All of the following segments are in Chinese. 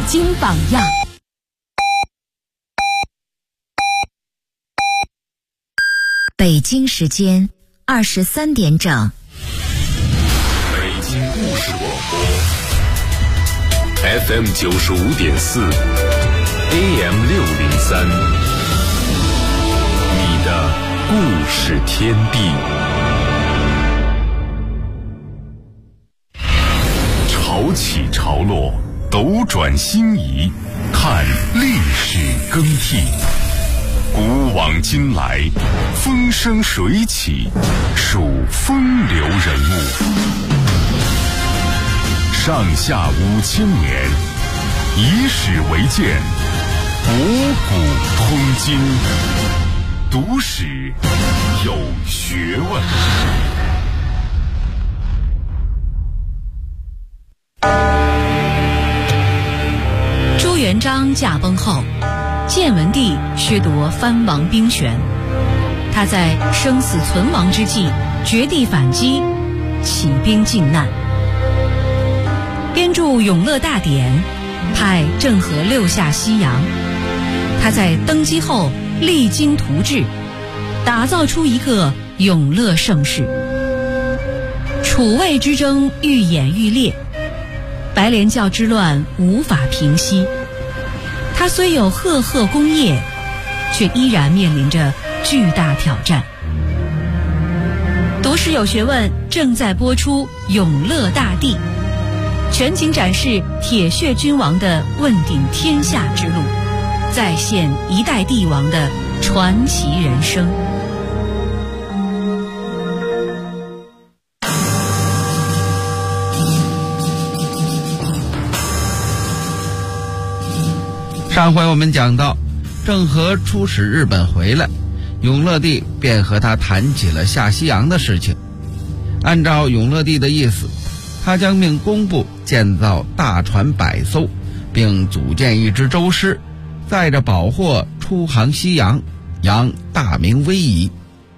经榜样。 北京时间23点整。 北京故事广播 FM 95.4 AM 603，你的故事天地。潮起潮落，斗转星移，看历史更替。古往今来，风生水起，数风流人物。上下5000年，以史为鉴，博古通今，读史有学问。 朱元璋驾崩后，建文帝削夺藩王兵权，他在生死存亡之际绝地反击，起兵靖难，编著《永乐大典》，派郑和六下西洋。他在登基后励精图治，打造出一个永乐盛世。楚魏之争愈演愈烈，白莲教之乱无法平息。他虽有赫赫功业，却依然面临着巨大挑战。读史有学问正在播出《永乐大帝》，全景展示铁血君王的问鼎天下之路，再现一代帝王的传奇人生。 上回我们讲到，郑和出使日本回来，永乐帝便和他谈起了下西洋的事情。按照永乐帝的意思，他将命工部建造大船100艘，并组建一支舟师，载着宝货出航西洋，扬大明威仪。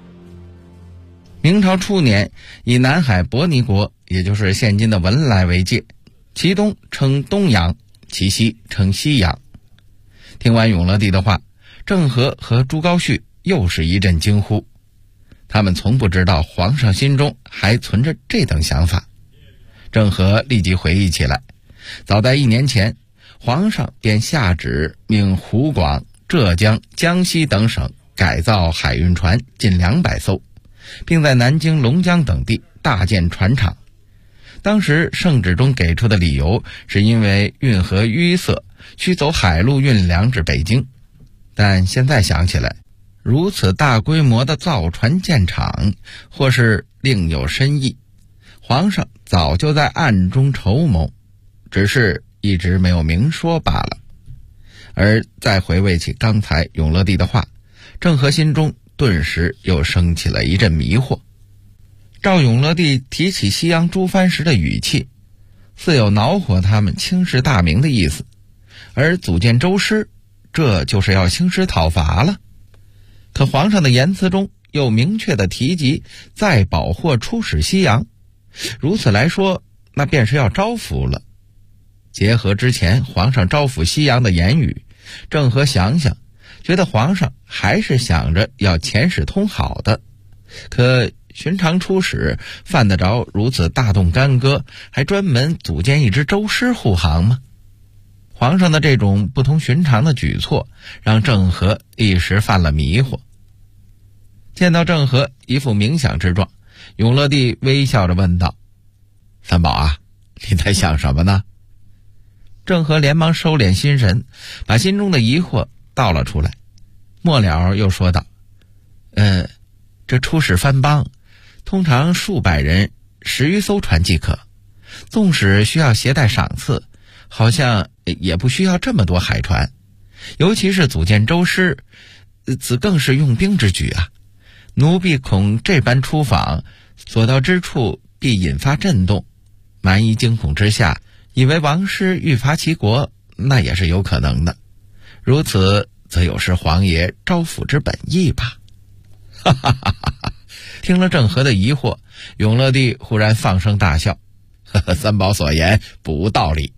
明朝初年，以南海伯尼国，也就是现今的文莱为界，其东称东洋，其西称西洋。听完永乐帝的话，郑和和朱高煦又是一阵惊呼。他们从不知道皇上心中还存着这等想法。郑和立即回忆起来，早在1年前，皇上便下旨命湖广、浙江、江西等省改造海运船近200艘，并在南京、龙江等地大建船厂。当时圣旨中给出的理由是因为运河淤塞，需走海路运粮至北京。但现在想起来，如此大规模的造船建厂，或是另有深意，皇上早就在暗中筹谋，只是一直没有明说罢了。而再回味起刚才永乐帝的话，郑和心中顿时又升起了一阵迷惑。照永乐帝提起西洋诸藩时的语气，似有恼火他们轻视大明的意思，而组建舟师，这就是要兴师讨伐了。可皇上的言辞中又明确地提及载宝货出使西洋，如此来说，那便是要招抚了。结合之前皇上招抚西洋的言语，郑和想想，觉得皇上还是想着要遣使通好的。可寻常出使犯得着如此大动干戈，还专门组建一支舟师护航吗？皇上的这种不同寻常的举措，让郑和一时犯了迷惑。见到郑和一副冥想之状，永乐帝微笑着问道：“三宝啊，你在想什么呢？”郑和连忙收敛心神，把心中的疑惑道了出来。末了又说道：“这出使藩邦，通常数百人10余艘船即可，纵使需要携带赏赐，好像也不需要这么多海船。尤其是组建舟师，此更是用兵之举啊！奴婢恐这般出访，所到之处必引发震动，蛮夷惊恐之下，以为王师欲伐其国，那也是有可能的。如此，则有失皇爷招抚之本意吧。”哈哈哈哈！听了郑和的疑惑，永乐帝忽然放声大笑：“三宝所言不无道理，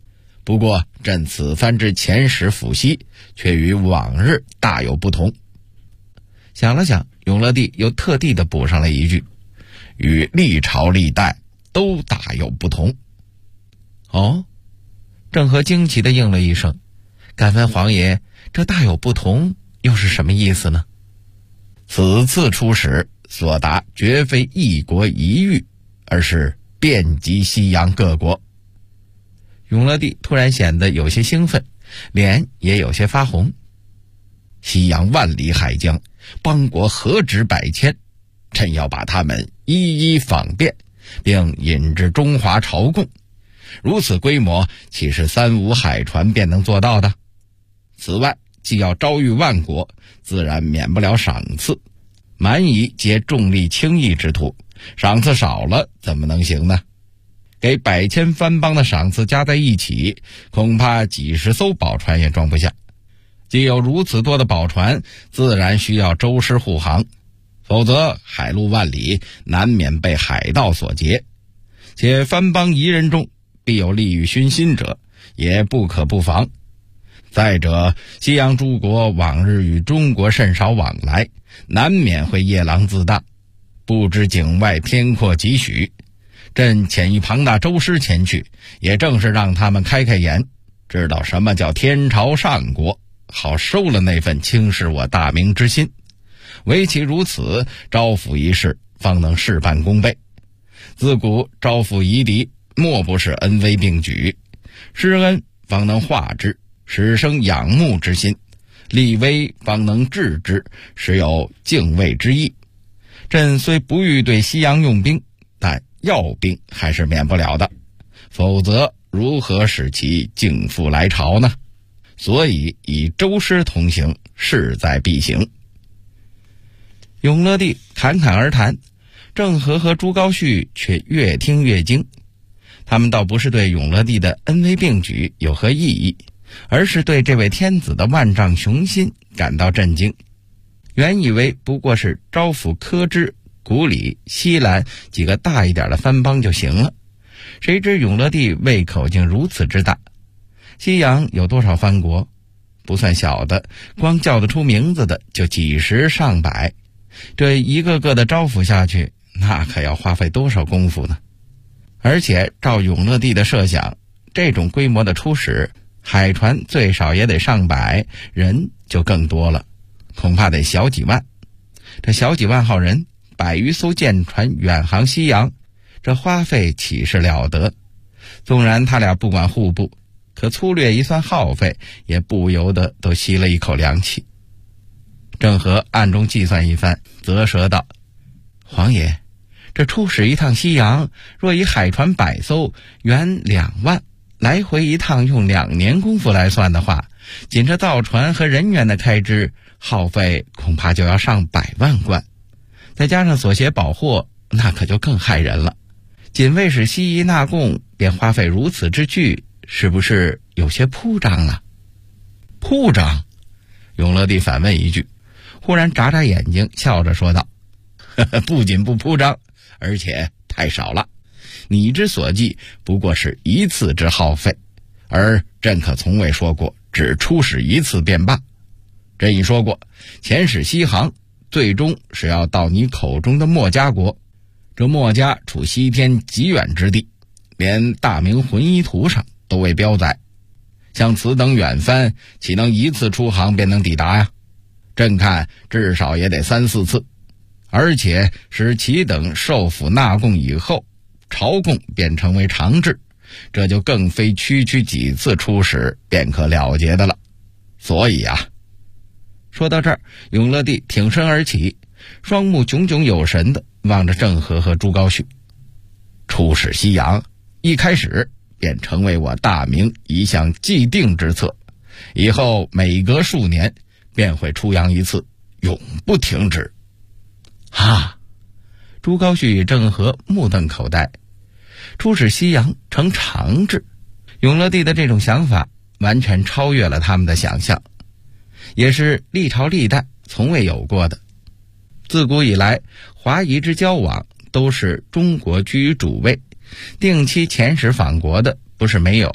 不过朕此番之遣使赴西，却与往日大有不同。想了想，永乐帝又特地的补上了一句，与历朝历代都大有不同。哦，郑和惊奇的应了一声，敢问皇爷，这大有不同又是什么意思呢？此次出使所达绝非一国一域，而是遍及西洋各国。永乐帝突然显得有些兴奋，脸也有些发红。西洋万里海疆，邦国何止百千，朕要把他们一一访遍，并引至中华朝贡。如此规模，岂是3、5海船便能做到的？此外，既要招谕万国，自然免不了赏赐。蛮夷皆重利轻义之徒，赏赐少了怎么能行呢？给百千藩邦的赏赐加在一起，恐怕几十艘宝船也装不下。既有如此多的宝船，自然需要舟师护航，否则海路万里，难免被海盗所劫。且藩邦夷人中必有利欲熏心者，也不可不防。再者，西洋诸国往日与中国甚少往来，难免会夜郎自大，不知境外天阔几许。朕遣一庞大舟师前去，也正是让他们开开眼，知道什么叫天朝上国，好收了那份轻视我大明之心。唯其如此，招抚一事方能事半功倍。自古招抚夷狄，莫不是恩威并举，施恩方能化之，使生仰慕之心；立威方能治之，实有敬畏之意。朕虽不欲对西洋用兵，但要兵还是免不了的，否则如何使其敬父来朝呢？所以以舟师同行，势在必行。永乐帝侃侃而谈，郑和和朱高煦却越听越惊。他们倒不是对永乐帝的恩威并举有何异议，而是对这位天子的万丈雄心感到震惊。原以为不过是招抚柯支、古里、西兰几个大一点的藩邦就行了，谁知永乐帝胃口竟如此之大。西洋有多少藩国？不算小的，光叫得出名字的就几十上百，这一个个的招抚下去，那可要花费多少功夫呢？而且照永乐帝的设想，这种规模的出使，海船最少也得上百，人就更多了，恐怕得小几万。这小几万号人，100余艘舰船远航西洋，这花费岂是了得？纵然他俩不管户部，可粗略一算耗费，也不由得都吸了一口凉气。郑和暗中计算一番，啧舌道：皇爷，这出使一趟西洋，若以海船100艘，原2万，来回一趟用2年功夫来算的话，仅这造船和人员的开支，耗费恐怕就要上100万贯。再加上所携宝货，那可就更害人了。仅为使西夷纳贡，便花费如此之巨，是不是有些铺张了？铺张？永乐帝反问一句，忽然眨眨眼睛，笑着说道：不仅不铺张，而且太少了。你之所计不过是一次之耗费，而朕可从未说过只出使一次便罢。朕已说过，遣使西航，最终是要到你口中的墨家国。这墨家处西天极远之地，连大明浑仪图上都未标载。像此等远藩，岂能一次出航便能抵达呀？朕看至少也得3、4次，而且使其等受抚纳贡以后，朝贡便成为常制，这就更非区几次出使便可了结的了。所以啊，说到这儿，永乐帝挺身而起，双目炯炯有神地望着郑和和朱高煦。出使西洋，一开始便成为我大明一项既定之策，以后每隔数年便会出洋一次，永不停止。哈！朱高煦与郑和目瞪口呆，出使西洋成常制，永乐帝的这种想法完全超越了他们的想象，也是历朝历代从未有过的。自古以来，华夷之交往都是中国居于主位，定期遣使访国的不是没有，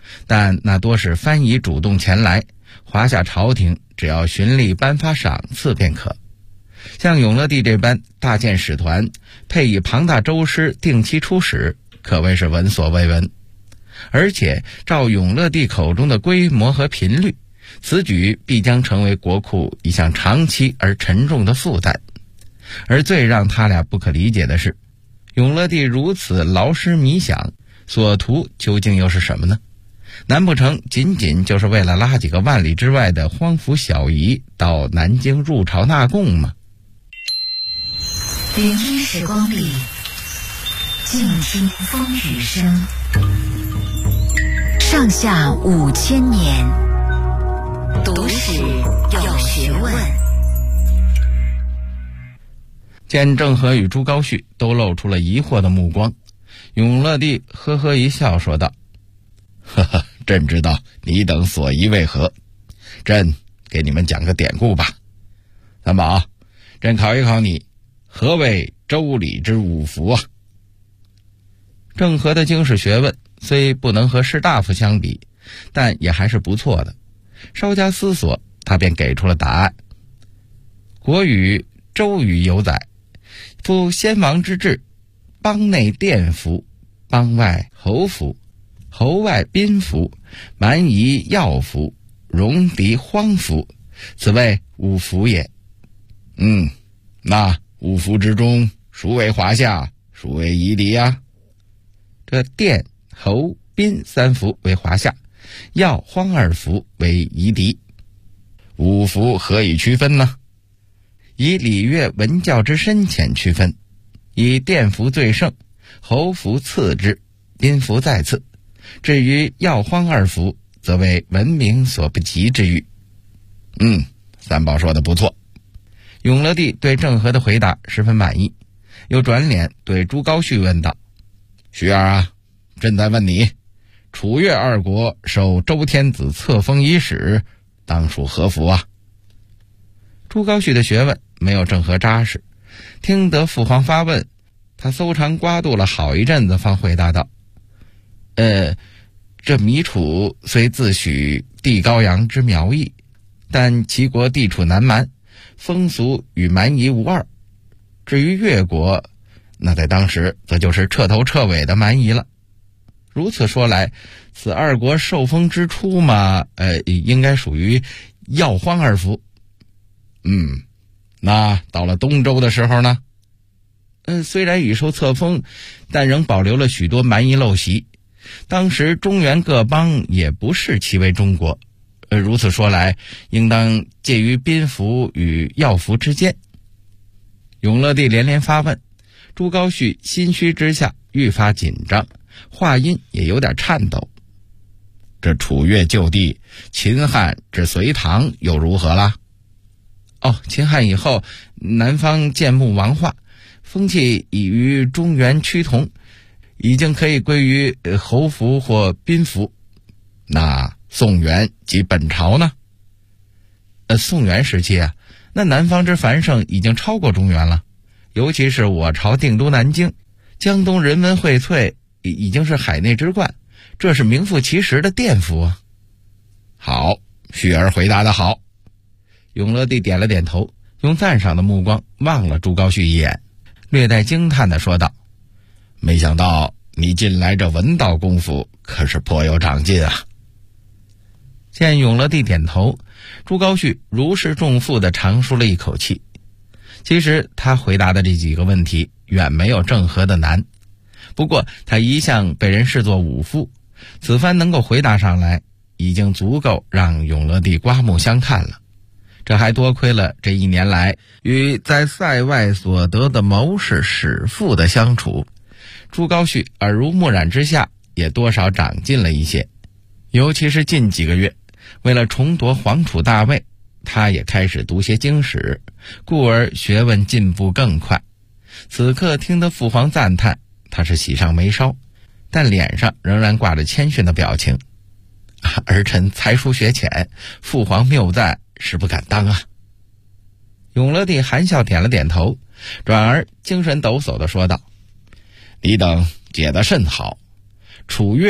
但那多是藩夷主动前来，华夏朝廷只要循例颁发赏赐便可。像永乐帝这般大建使团，配以庞大舟师定期出使，可谓是闻所未闻。而且照永乐帝口中的规模和频率，此举必将成为国库一项长期而沉重的负担。而最让他俩不可理解的是，永乐帝如此劳师弥饷，所图究竟又是什么呢？难不成仅仅就是为了拉几个万里之外的荒服小夷到南京入朝纳贡吗？ 聆听时光里，静听风雨声。上下5000年，读史有学问。 见郑和与朱高煦都露出了疑惑的目光，永乐帝呵呵一笑说道：呵呵，朕知道你等所疑为何，朕给你们讲个典故吧。三宝，朕考一考你，何谓周礼之五服啊？郑和的经史学问虽不能和士大夫相比，但也还是不错的。稍加思索，他便给出了答案。国语、周语有载：夫先王之治，邦内殿服，邦外侯服，侯外宾服，蛮夷要服，戎狄荒服，此谓五服也。那五服之中，孰为华夏，孰为夷狄呀？这殿、侯、宾三服为华夏，要、荒二服为夷狄。五服何以区分呢？以礼乐文教之深浅区分，以殿服最盛，侯服次之，宾服再次。至于要、荒二服，则为文明所不及之域。三宝说的不错。永乐帝对郑和的回答十分满意，又转脸对朱高煦问道：煦儿啊，朕在问你，楚越二国受周天子册封伊始，当属何服啊？朱高煦的学问没有郑和扎实，听得父皇发问，他搜肠刮肚了好一阵子，方回答道：这糜楚虽自诩地高阳之苗裔，但其国地处南蛮，风俗与蛮夷无二。至于越国，那在当时则就是彻头彻尾的蛮夷了。如此说来，此二国受封之初嘛，应该属于要、荒二服。那到了东周的时候呢？虽然已受册封，但仍保留了许多蛮夷陋习。当时中原各邦也不视其为中国，如此说来，应当介于宾服与要服之间。永乐帝连连发问，朱高煦心虚之下愈发紧张，话音也有点颤抖。这楚越旧地，秦汉至隋唐又如何啦？秦汉以后，南方建牧王化，风气已与中原趋同，已经可以归于侯服或宾服。那宋元及本朝呢？宋元时期啊，那南方之繁盛已经超过中原了，尤其是我朝定都南京，江东人文荟萃，已经是海内之冠，这是名副其实的殿服啊。好，煦儿回答得好。永乐帝点了点头，用赞赏的目光望了朱高煦一眼，略带惊叹地说道：没想到你近来这文道功夫可是颇有长进啊。见永乐帝点头，朱高煦如释重负地长舒了一口气。其实他回答的这几个问题远没有郑和的难，不过他一向被人视作武夫，此番能够回答上来，已经足够让永乐帝刮目相看了。这还多亏了这一年来与在塞外所得的谋士史父的相处，朱高煦耳濡目染之下也多少长进了一些。尤其是近几个月，为了重夺皇储大位，他也开始读些经史，故而学问进步更快。此刻听得父皇赞叹，他是喜上眉梢，但脸上仍然挂着谦逊的表情。儿臣才疏学浅，父皇谬赞，实不敢当啊。永乐帝含笑点了点头，转而精神抖擞地说道：你等解得甚好，楚越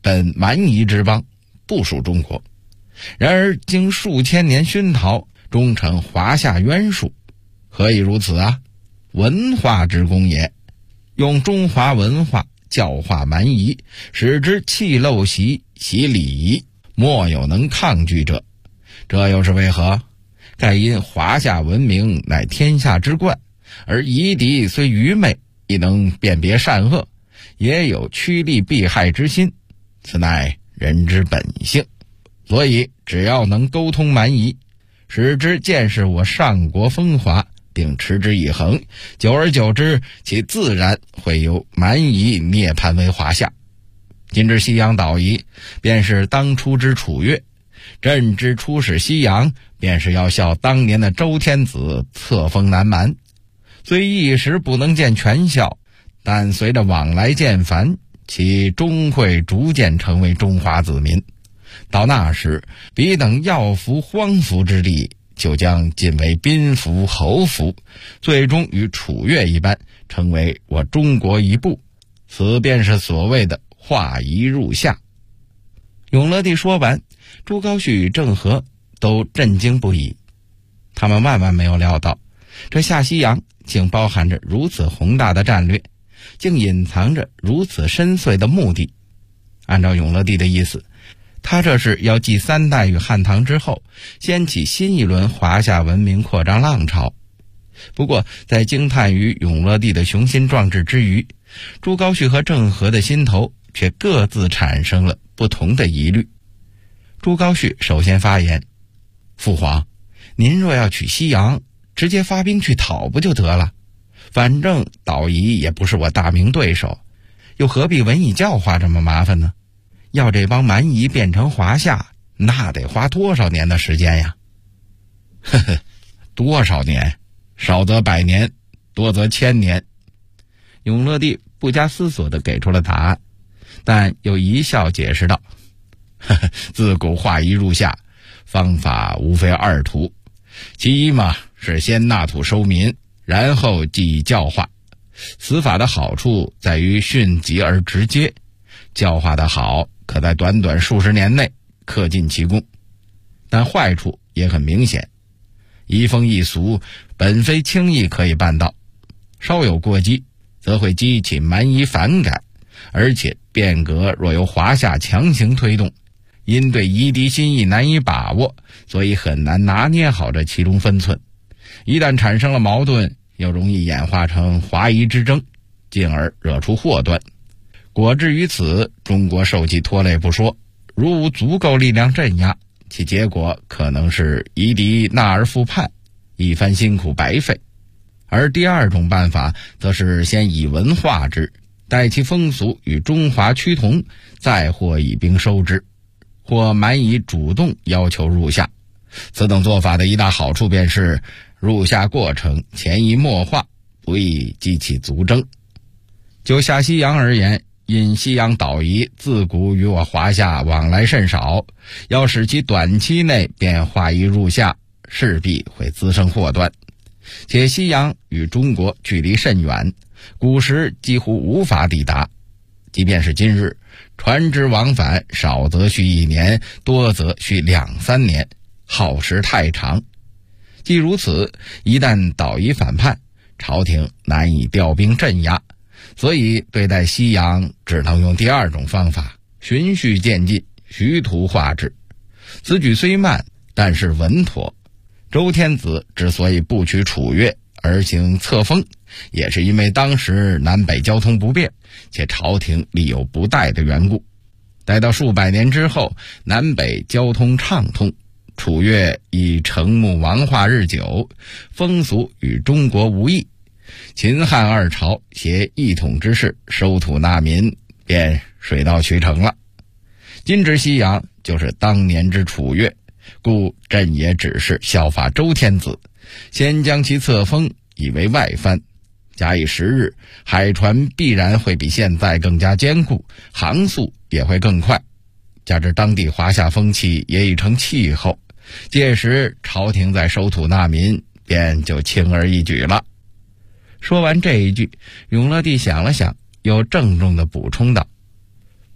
本蛮夷之邦，不属中国。然而经数千年熏陶，终成华夏渊属。何以如此啊？文化之功也。用中华文化教化蛮夷，使之弃陋习，习礼仪，莫有能抗拒者。这又是为何？盖因华夏文明乃天下之冠，而夷狄虽愚昧，亦能辨别善恶，也有趋利避害之心，此乃人之本性。所以只要能沟通蛮夷，使之见识我上国风华，并持之以恒，久而久之，其自然会由蛮夷涅槃为华夏。今之西洋岛夷，便是当初之楚越；朕之出使西洋，便是要效当年的周天子册封南蛮。虽一时不能见全效，但随着往来渐繁，其终会逐渐成为中华子民。到那时，彼等要服荒服之地，就将尽为宾服侯服，最终与楚越一般，成为我中国一部。此便是所谓的化夷入夏。永乐帝说完，朱高煦与郑和都震惊不已。他们万万没有料到，这下西洋竟包含着如此宏大的战略，竟隐藏着如此深邃的目的。按照永乐帝的意思，他这是要继三代与汉唐之后，掀起新一轮华夏文明扩张浪潮。不过在惊叹于永乐帝的雄心壮志之余，朱高煦和郑和的心头却各自产生了不同的疑虑。朱高煦首先发言：父皇，您若要取西洋，直接发兵去讨不就得了？反正岛夷也不是我大明对手，又何必文以教化这么麻烦呢？要这帮蛮夷变成华夏，那得花多少年的时间呀？呵呵，多少年？少则100年，多则1000年。永乐帝不加思索地给出了答案，但又一笑解释道：呵呵，自古化夷入夏，方法无非2途，其一嘛，是先纳土收民，然后继以教化。此法的好处在于迅疾而直接，教化的好，可在短短数十年内克尽其功。但坏处也很明显，移风易俗本非轻易可以办到，稍有过激，则会激起蛮夷反感，而且变革若由华夏强行推动，因对夷狄心意难以把握，所以很难拿捏好这其中分寸。一旦产生了矛盾，又容易演化成华夷之争，进而惹出祸端。果至于此，中国受其拖累不说，如无足够力量镇压，其结果可能是夷狄纳而复叛，一番辛苦白费。而第二种办法，则是先以文化之，待其风俗与中华趋同，再或以兵收之，或蛮夷主动要求入夏。此等做法的一大好处便是，入夏过程潜移默化，不易激起族争。就下西洋而言，因西洋岛夷自古与我华夏往来甚少，要使其短期内便化夷入夏，势必会滋生祸端。且西洋与中国距离甚远，古时几乎无法抵达。即便是今日，船只往返少则需1年，多则需2-3年，耗时太长。既如此，一旦岛夷反叛，朝廷难以调兵镇压，所以对待西洋只能用第二种方法，循序渐进，徐图化之。此举虽慢，但是稳妥。周天子之所以不取楚越而行册封，也是因为当时南北交通不便，且朝廷力有不逮的缘故。待到数百年之后，南北交通畅通，楚越已成木王化日久，风俗与中国无异，秦汉2朝携一统之势收土纳民，便水到渠成了。今之西洋就是当年之楚越，故朕也只是效法周天子，先将其册封，以为外藩。假以时日，海船必然会比现在更加坚固，航速也会更快。加之当地华夏风气也已成气候，届时朝廷在收土纳民，便就轻而易举了。说完这一句，永乐帝想了想，又郑重地补充道：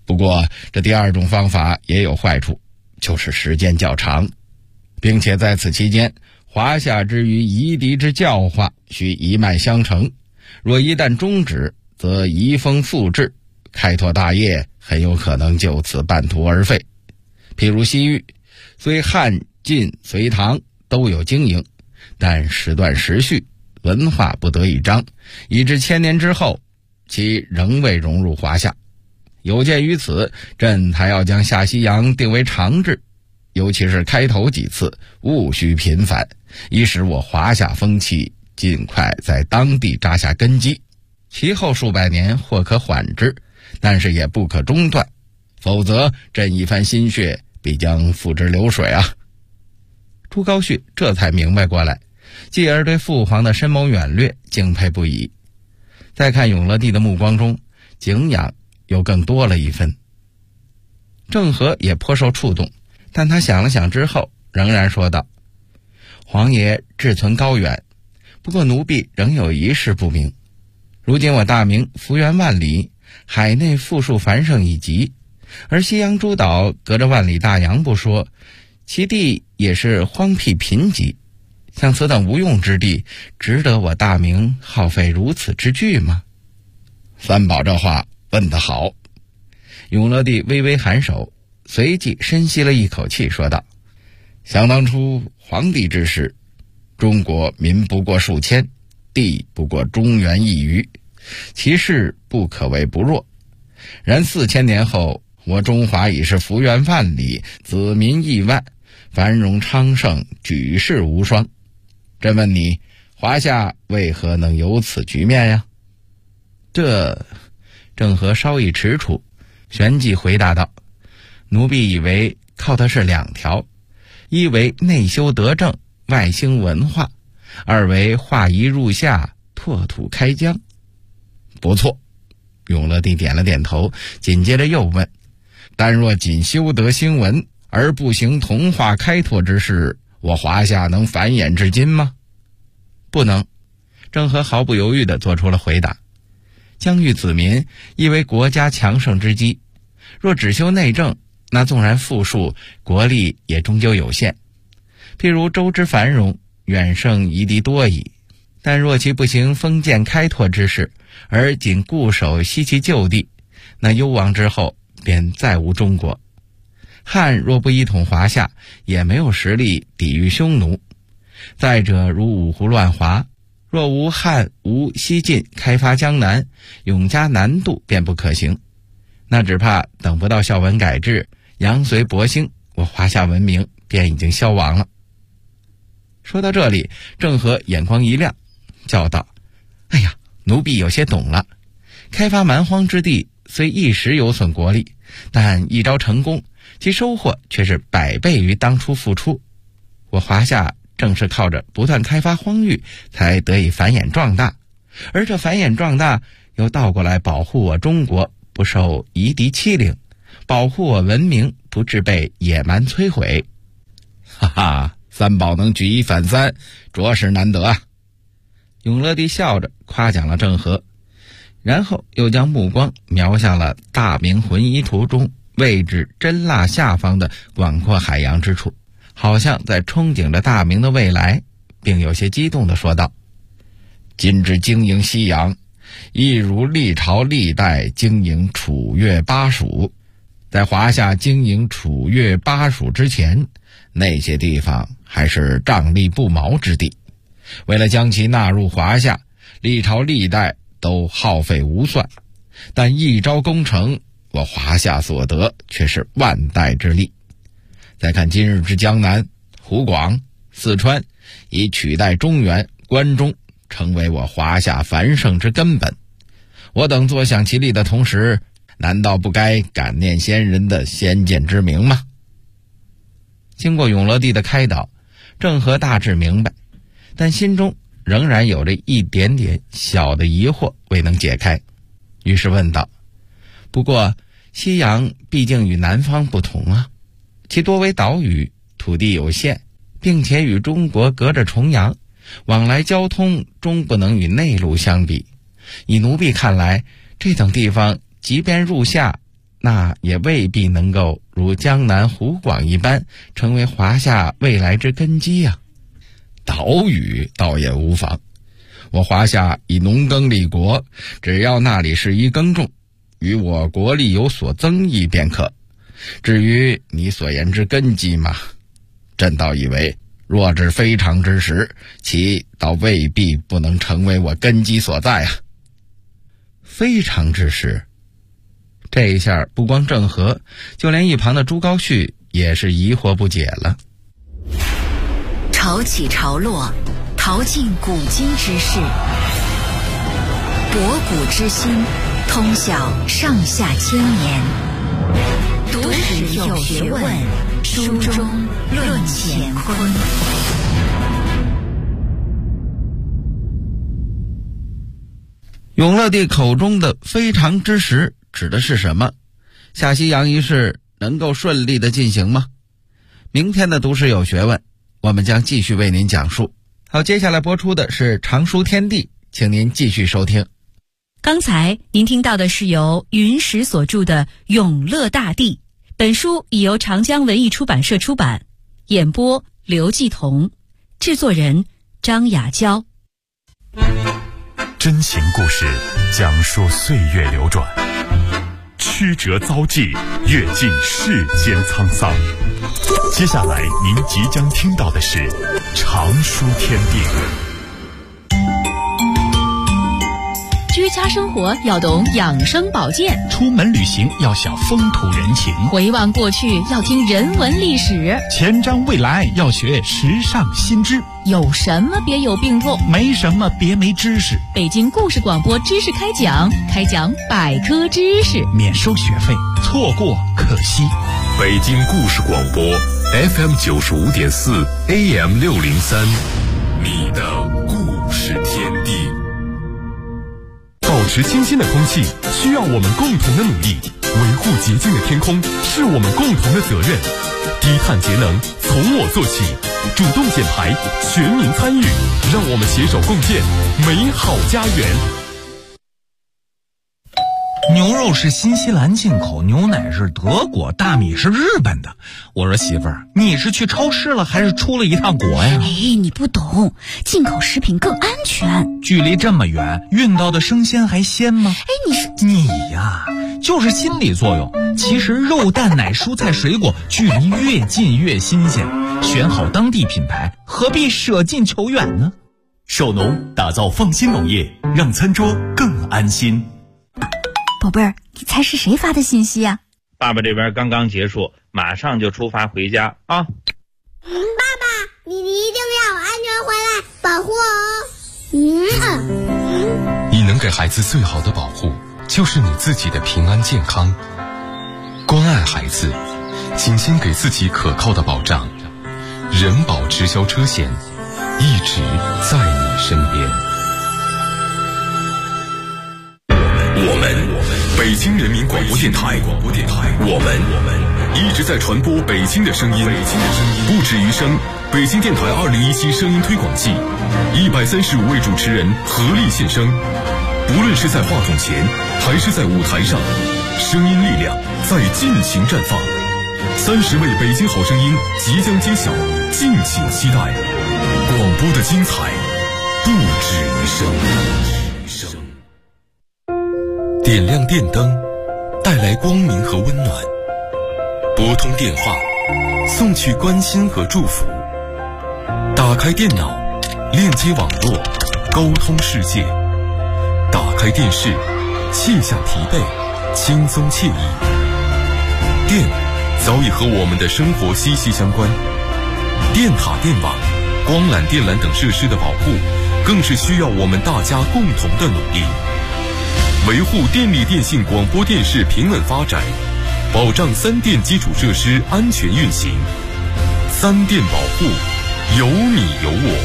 不过这第二种方法也有坏处，就是时间较长，并且在此期间，华夏之于夷狄之教化需一脉相承，若一旦终止，则移风复至，开拓大业很有可能就此半途而废。譬如西域，虽汉晋隋唐都有经营，但时断时续，文化不得一章，以至千年之后，其仍未融入华夏。有鉴于此，朕还要将下西洋定为常制，尤其是开头几次务须频繁，以使我华夏风气尽快在当地扎下根基，其后数百年或可缓之，但是也不可中断，否则朕一番心血必将付之流水啊。朱高煦这才明白过来，继而对父皇的深谋远虑敬佩不已。再看永乐帝的目光中，敬仰又更多了一分。郑和也颇受触动，但他想了想之后，仍然说道：皇爷志存高远，不过奴婢仍有一事不明。如今我大明幅员万里，海内富庶繁盛一极，而西洋诸岛隔着万里大洋不说，其地也是荒僻贫瘠，像此等无用之地，值得我大明耗费如此之巨吗？三宝这话问得好。永乐帝微微颔首，随即深吸了一口气，说道：想当初皇帝之时，中国民不过数千，地不过中原一隅，其势不可谓不弱。然4000年后，我中华已是幅员万里，子民亿万，繁荣昌盛，举世无双。朕问你，华夏为何能有此局面呀？郑和稍一踟蹰，旋即回答道：奴婢以为靠的是两条，一为内修德政，外兴文化，二为化夷入夏，拓土开疆。不错。永乐帝点了点头，紧接着又问：但若仅修德兴文，而不行同化开拓之事，我华夏能繁衍至今吗？不能。郑和毫不犹豫地做出了回答。疆域子民亦为国家强盛之基，若只修内政，那纵然富庶，国力也终究有限。譬如周之繁荣，远胜夷狄多矣，但若其不行封建开拓之事，而仅固守西其旧地，那幽亡之后便再无中国。汉若不一统华夏，也没有实力抵御匈奴。再者如五胡乱华，若无汉吴西晋开发江南，永嘉南渡便不可行。那只怕等不到孝文改制，杨隋勃兴，我华夏文明便已经消亡了。说到这里，郑和眼光一亮，叫道：哎呀，奴婢有些懂了。开发蛮荒之地虽一时有损国力，但一朝成功，其收获却是100倍于当初付出。我华夏正是靠着不断开发荒域，才得以繁衍壮大，而这繁衍壮大又倒过来保护我中国不受夷狄欺凌，保护我文明不致被野蛮摧毁。哈哈，三宝能举一反三，着实难得啊。永乐帝笑着夸奖了郑和，然后又将目光瞄向了大明浑仪图中位置真腊下方的广阔海洋之处，好像在憧憬着大明的未来，并有些激动地说道：今之经营西洋，亦如历朝历代经营楚越巴蜀。在华夏经营楚越巴蜀之前，那些地方还是瘴疠不毛之地。为了将其纳入华夏，历朝历代都耗费无算，但一朝功成，我华夏所得却是万代之力。再看今日之江南、湖广、四川，已取代中原、关中，成为我华夏繁盛之根本。我等坐享其利的同时，难道不该感念先人的先见之明吗？经过永乐帝的开导，郑和大致明白，但心中仍然有着一点点小的疑惑未能解开，于是问道：不过西洋毕竟与南方不同啊，其多为岛屿，土地有限，并且与中国隔着重洋，往来交通终不能与内陆相比。以奴婢看来，这等地方即便入夏， 那也未必能够如江南湖广一般成为华夏未来之根基呀。岛屿倒也无妨，我华夏以农耕立国，只要那里适宜耕种，与我国力有所增益便可。至于你所言之根基嘛，朕倒以为若至非常之时，其倒未必不能成为我根基所在啊。非常之时，这一下不光郑和，就连一旁的朱高煦也是疑惑不解了。 潮起潮落，淘尽古今之事，博古之今，通晓上下千年。读史有学问，书中论乾坤。 永乐帝口中的非常之时指的是什么？下西洋一事能够顺利的进行吗？明天的读史有学问，我们将继续为您讲述。好，接下来播出的是常书天地，请您继续收听。 刚才您听到的是由云石所著的《永乐大帝》，本书已由长江文艺出版社出版，演播刘继彤，制作人张雅娇。 真情故事讲述岁月流转，曲折遭际，阅尽世间沧桑。接下来您即将听到的是常书天地。 居家生活要懂养生保健， 出门旅行要晓风土人情， 回望过去要听人文历史， 前瞻未来要学时尚新知。 有什么别有病痛， 没什么别没知识。 北京故事广播知识开讲，开讲百科知识， 免收学费，错过可惜。 北京故事广播 FM 95.4 AM 603，你的故事天地。 保持清新的空气需要我们共同的努力，维护洁净的天空是我们共同的责任。低碳节能从我做起，主动减排，全民参与，让我们携手共建美好家园。 牛肉是新西兰进口，牛奶是德国，大米是日本的。我说媳妇儿，你是去超市了还是出了一趟国呀？ 你不懂，进口食品更安全。 距离这么远，运到的生鲜还鲜吗？你呀，就是心理作用。其实肉蛋奶蔬菜水果距离越近越新鲜，选好当地品牌，何必舍近求远呢？ 守农打造放心农业，让餐桌更安心。 宝贝儿，你猜是谁发的信息啊？ 爸爸这边刚刚结束，马上就出发回家啊！ 爸爸，你一定要安全回来，保护我。 你能给孩子最好的保护，就是你自己的平安健康。关爱孩子，请先给自己可靠的保障。人保直销车险，一直在你身边。 我们北京人民广播电台，我们一直在传播北京的声音，不止于声。北京电台2017声音推广季，135位主持人合力献声，不论是在话筒前还是在舞台上，声音力量在尽情绽放。30位北京好声音即将揭晓，敬请期待。广播的精彩不止于声。点亮电灯，带来光明和温暖；拨通电话，送去关心和祝福；打开电脑，链接网络，沟通世界；打开电视，卸下疲惫，轻松惬意。电早已和我们的生活息息相关，电塔、电网、光缆、电缆等设施的保护，更是需要我们大家共同的努力。维护电力电信广播电视平稳发展，保障三电基础设施安全运行。三电保护，有你有我。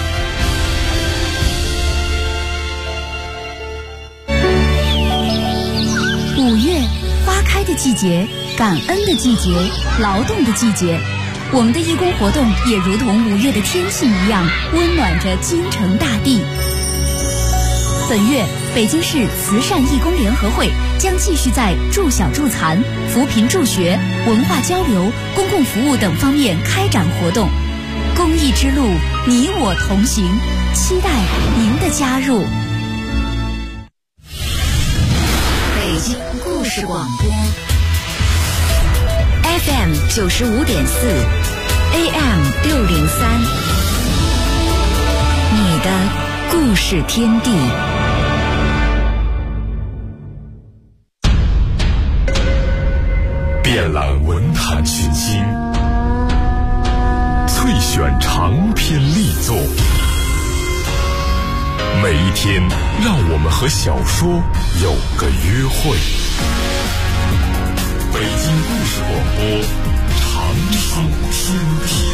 5月，花开的季节，感恩的季节，劳动的季节。我们的义工活动也如同5月的天气一样，温暖着京城大地。 本月，北京市慈善义工联合会将继续在助小助残、扶贫助学、文化交流、公共服务等方面开展活动。公益之路，你我同行，期待您的加入。 北京故事广播 FM 95.4 AM 603，你的故事天地。 遍览文坛群星，萃选长篇力作，每一天让我们和小说有个约会。北京故事广播，长寿天地。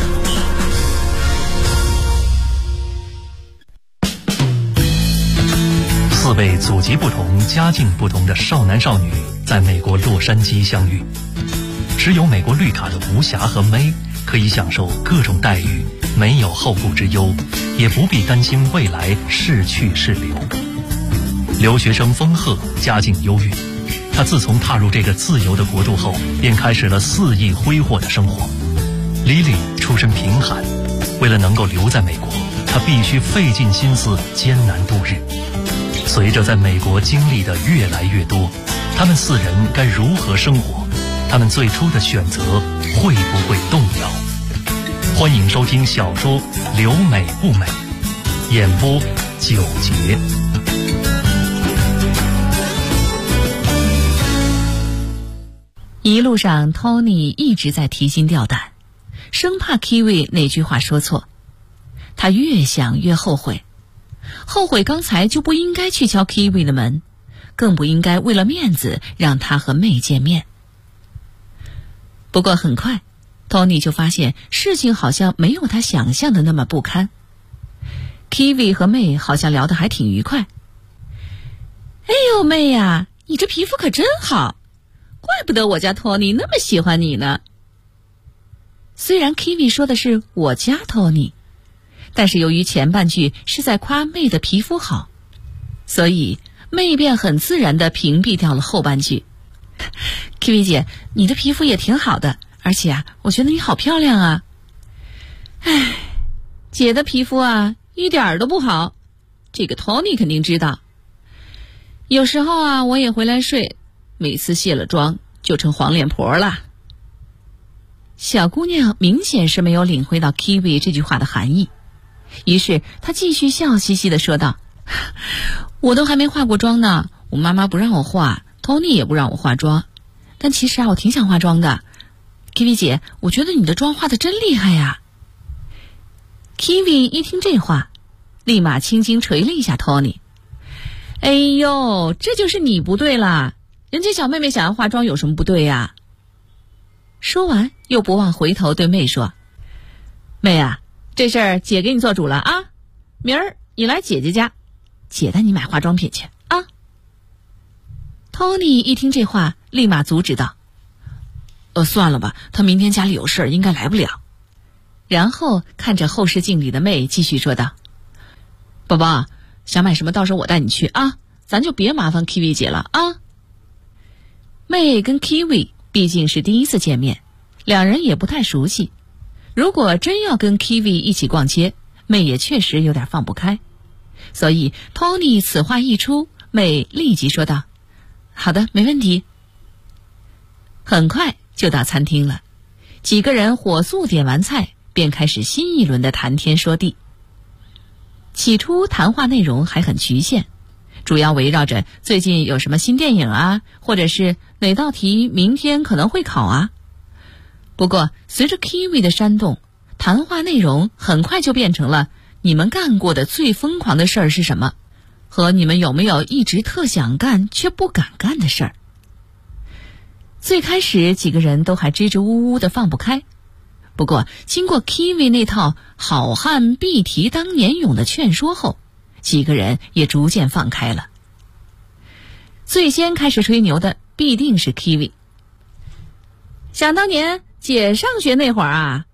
4位祖籍不同、家境不同的少男少女在美国洛杉矶相遇。持有美国绿卡的吴霞和May可以享受各种待遇，没有后顾之忧，也不必担心未来是去是留。留学生丰鹤家境优越，他自从踏入这个自由的国度后，便开始了肆意挥霍的生活。Lily 出身贫寒，为了能够留在美国，他必须费尽心思艰难度日。随着在美国经历的越来越多，他们4人该如何生活？他们最初的选择会不会动摇？欢迎收听小说《留美不美》，演播9节。 一路上 Tony 一直在提心吊胆，生怕 Kiwi 那句话说错。他越想越后悔，后悔刚才就不应该去敲 Kiwi 的门，更不应该为了面子让他和妹见面。不过很快 Tony 就发现事情好像没有他想象的那么不堪。Kiwi 和妹好像聊得还挺愉快。哎呦妹呀，你这皮肤可真好，怪不得我家 Tony 那么喜欢你呢。虽然 Kiwi 说的是我家 Tony， 但是由于前半句是在夸妹的皮肤好，所以妹便很自然地屏蔽掉了后半句。Kiwi 姐，你的皮肤也挺好的，而且啊，我觉得你好漂亮啊。唉，姐的皮肤啊，一点儿都不好，这个 Tony 肯定知道。有时候啊，我也回来睡，每次卸了妆就成黄脸婆了。小姑娘明显是没有领会到 Kiwi 这句话的含义，于是她继续笑嘻嘻地说道：我都还没化过妆呢，我妈妈不让我化，Tony 也不让我化妆，但其实啊，我挺想化妆的。Kiwi 姐，我觉得你的妆化得真厉害呀。Kiwi 一听这话，立马轻轻捶了一下 Tony。哎呦，这就是你不对啦，人家小妹妹想要化妆有什么不对呀？说完又不忘回头对妹说：妹啊，这事儿姐给你做主了啊，明儿你来姐姐家，姐带你买化妆品去啊。Tony 一听这话，立马阻止道：算了吧，他明天家里有事儿，应该来不了。然后看着后视镜里的妹继续说道：宝宝，想买什么到时候我带你去啊，咱就别麻烦 Kiwi 姐了啊。妹跟 Kiwi 毕竟是第一次见面，两人也不太熟悉，如果真要跟 Kiwi 一起逛街，妹也确实有点放不开。所以 Tony 此话一出，妹立即说道：好的，没问题。很快就到餐厅了，几个人火速点完菜，便开始新一轮的谈天说地。起初谈话内容还很局限，主要围绕着最近有什么新电影啊，或者是哪道题明天可能会考啊。不过随着 Kiwi 的煽动，谈话内容很快就变成了你们干过的最疯狂的事儿是什么，和你们有没有一直特想干却不敢干的事儿。最开始几个人都还支支吾吾的放不开，不过经过 Kiwi 那套好汉必提当年勇的劝说后，几个人也逐渐放开了。最先开始吹牛的必定是 Kiwi。想当年姐上学那会儿啊。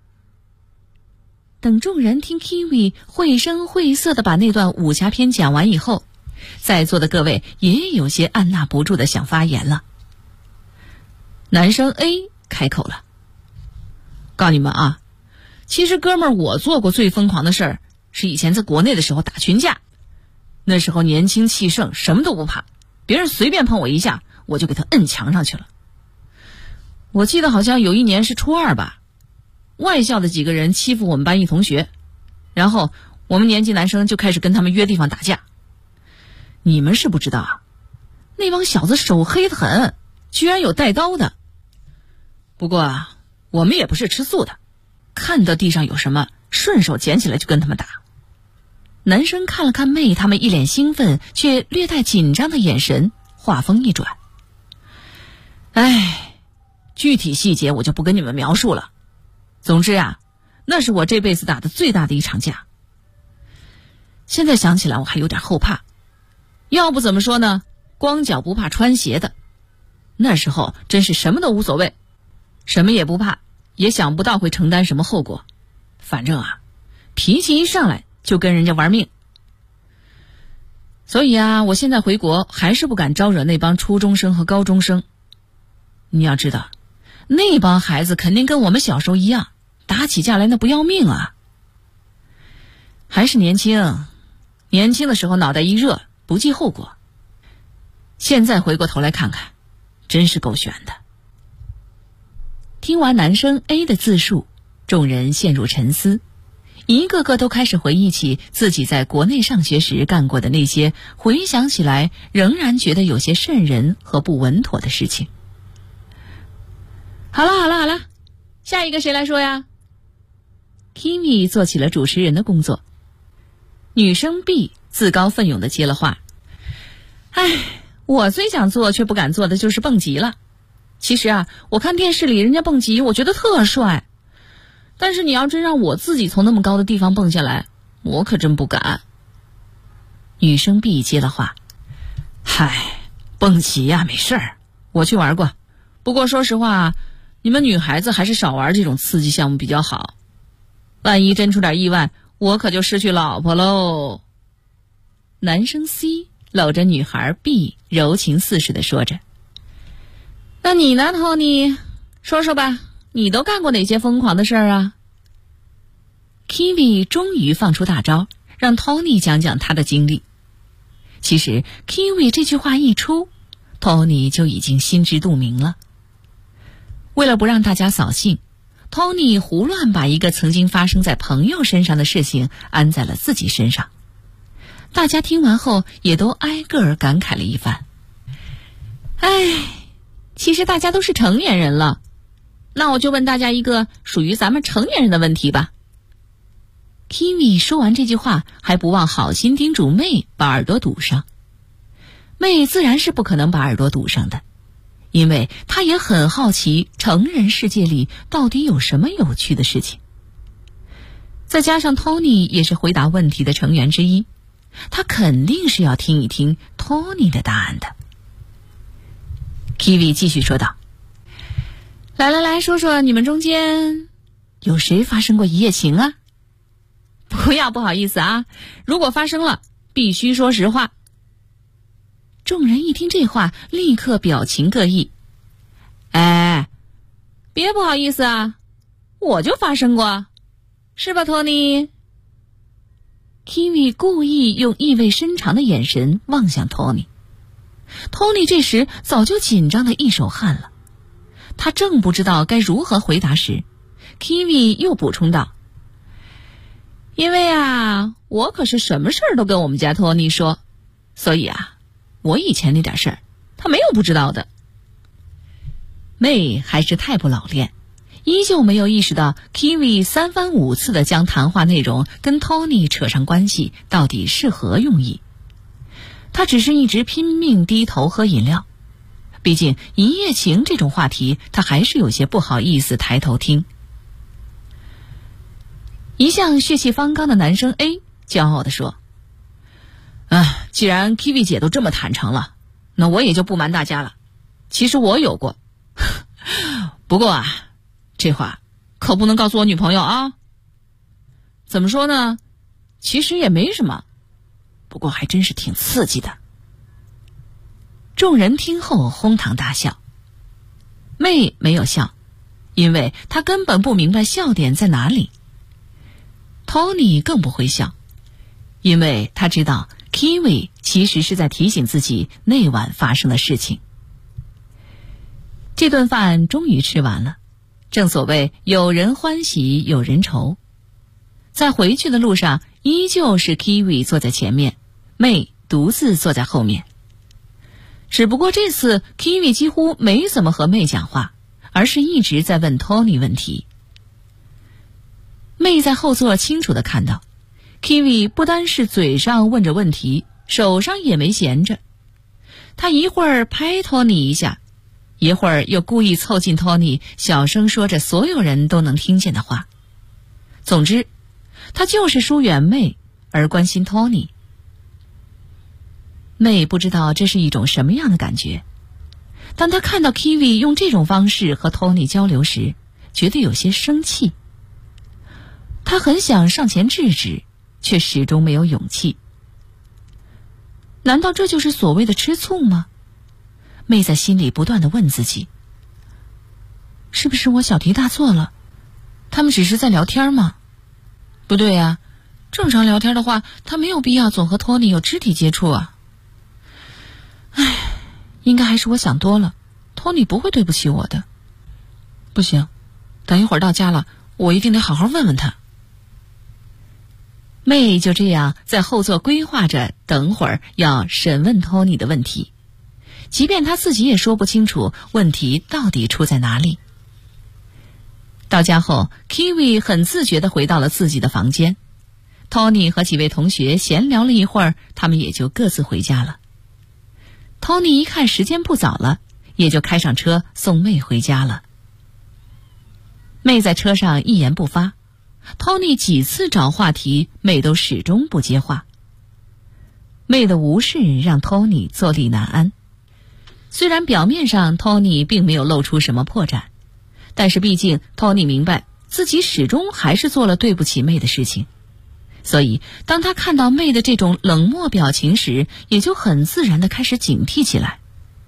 等众人听 Kiwi 绘声绘色地把那段武侠片讲完以后， 在座的各位也有些按捺不住的想发言了。男生 A 开口了：告诉你们啊，其实哥们儿，我做过最疯狂的事儿是以前在国内的时候打群架。那时候年轻气盛，什么都不怕，别人随便碰我一下，我就给他摁墙上去了。我记得好像有一年是初二吧，外校的几个人欺负我们班一同学，然后我们年级男生就开始跟他们约地方打架。你们是不知道啊，那帮小子手黑得很，居然有带刀的。不过啊，我们也不是吃素的，看到地上有什么，顺手捡起来就跟他们打。男生看了看妹他们一脸兴奋却略带紧张的眼神，话锋一转：具体细节我就不跟你们描述了。总之啊，那是我这辈子打的最大的一场架。现在想起来我还有点后怕，要不怎么说呢，光脚不怕穿鞋的。那时候真是什么都无所谓，什么也不怕，也想不到会承担什么后果。反正啊，脾气一上来就跟人家玩命。所以啊，我现在回国还是不敢招惹那帮初中生和高中生。你要知道，那帮孩子肯定跟我们小时候一样，打起架来那不要命啊。还是年轻，年轻的时候脑袋一热，不计后果。现在回过头来看看，真是够悬的。听完男生 A 的自述，众人陷入沉思，一个个都开始回忆起自己在国内上学时干过的那些回想起来仍然觉得有些瘆人和不稳妥的事情。好了，下一个谁来说呀？ Kimi 做起了主持人的工作。女生 B 自告奋勇地接了话：我最想做却不敢做的就是蹦极了。其实啊，我看电视里人家蹦极，我觉得特帅，但是你要真让我自己从那么高的地方蹦下来，我可真不敢。女生 B 接了话：蹦极呀，没事儿，我去玩过。不过说实话，你们女孩子还是少玩这种刺激项目比较好，万一真出点意外，我可就失去老婆喽。男生 C 搂着女孩 B 柔情似水地说着：那你呢 Tony， 说说吧，你都干过哪些疯狂的事儿啊？ Kiwi 终于放出大招，让 Tony 讲讲他的经历。其实 Kiwi 这句话一出， Tony 就已经心知肚明了。为了不让大家扫兴， Tony 胡乱把一个曾经发生在朋友身上的事情安在了自己身上。大家听完后也都挨个儿感慨了一番。其实大家都是成年人了，那我就问大家一个属于咱们成年人的问题吧。 Kimi 说完这句话，还不忘好心叮嘱妹把耳朵堵上。妹自然是不可能把耳朵堵上的，因为她也很好奇成人世界里到底有什么有趣的事情。再加上 Tony 也是回答问题的成员之一，他肯定是要听一听 Tony 的答案的。 Kiwi 继续说道：来说说你们中间有谁发生过一夜情啊？不要不好意思啊，如果发生了必须说实话。众人一听这话，立刻表情各异。别不好意思啊，我就发生过，是吧托尼？ Kiwi 故意用意味深长的眼神望向 Tony。 Tony 这时早就紧张的一手汗了，他正不知道该如何回答时， Kiwi 又补充道：因为啊，我可是什么事儿都跟我们家 Tony 说，所以啊，我以前那点事儿他没有不知道的。妹还是太不老练，依旧没有意识到 Kiwi 三番五次的将谈话内容跟 Tony 扯上关系到底是何用意。他只是一直拼命低头喝饮料，毕竟一夜情这种话题他还是有些不好意思抬头听。一向血气方刚的男生 A 骄傲地说：既然 Kiwi 姐都这么坦诚了，那我也就不瞒大家了，其实我有过不过啊，这话可不能告诉我女朋友啊。怎么说呢，其实也没什么， 不过还真是挺刺激的。众人听后哄堂大笑，妹没有笑，因为她根本不明白笑点在哪里。Tony 更不会笑，因为他知道 Kiwi 其实是在提醒自己那晚发生的事情。这顿饭终于吃完了，正所谓有人欢喜有人愁。在回去的路上，依旧是 Kiwi 坐在前面，妹独自坐在后面。只不过这次 Kiwi 几乎没怎么和妹讲话，而是一直在问 Tony 问题。妹在后座清楚地看到 Kiwi 不单是嘴上问着问题，手上也没闲着。他一会儿拍 Tony 一下，一会儿又故意凑近 Tony， 小声说着所有人都能听见的话。总之他就是疏远妹而关心 Tony。 妹不知道这是一种什么样的感觉，当他看到 Kiwi 用这种方式和 Tony 交流时，觉得有些生气。他很想上前制止，却始终没有勇气。难道这就是所谓的吃醋吗？妹在心里不断地问自己，是不是我小题大做了？他们只是在聊天吗？不对呀，正常聊天的话，他没有必要总和 Tony 有肢体接触啊。唉，应该还是我想多了， Tony 不会对不起我的。不行，等一会儿到家了，我一定得好好问问他。妹就这样在后座规划着等会儿要审问 Tony 的问题，即便她自己也说不清楚问题到底出在哪里。到家后 Kiwi 很自觉地回到了自己的房间， Tony 和几位同学闲聊了一会儿，他们也就各自回家了。 Tony 一看时间不早了，也就开上车送妹回家了。妹在车上一言不发，Tony 几次找话题，妹都始终不接话。妹的无视让 Tony 坐立难安。虽然表面上 Tony 并没有露出什么破绽，但是毕竟 Tony 明白自己始终还是做了对不起妹的事情，所以当他看到妹的这种冷漠表情时，也就很自然地开始警惕起来。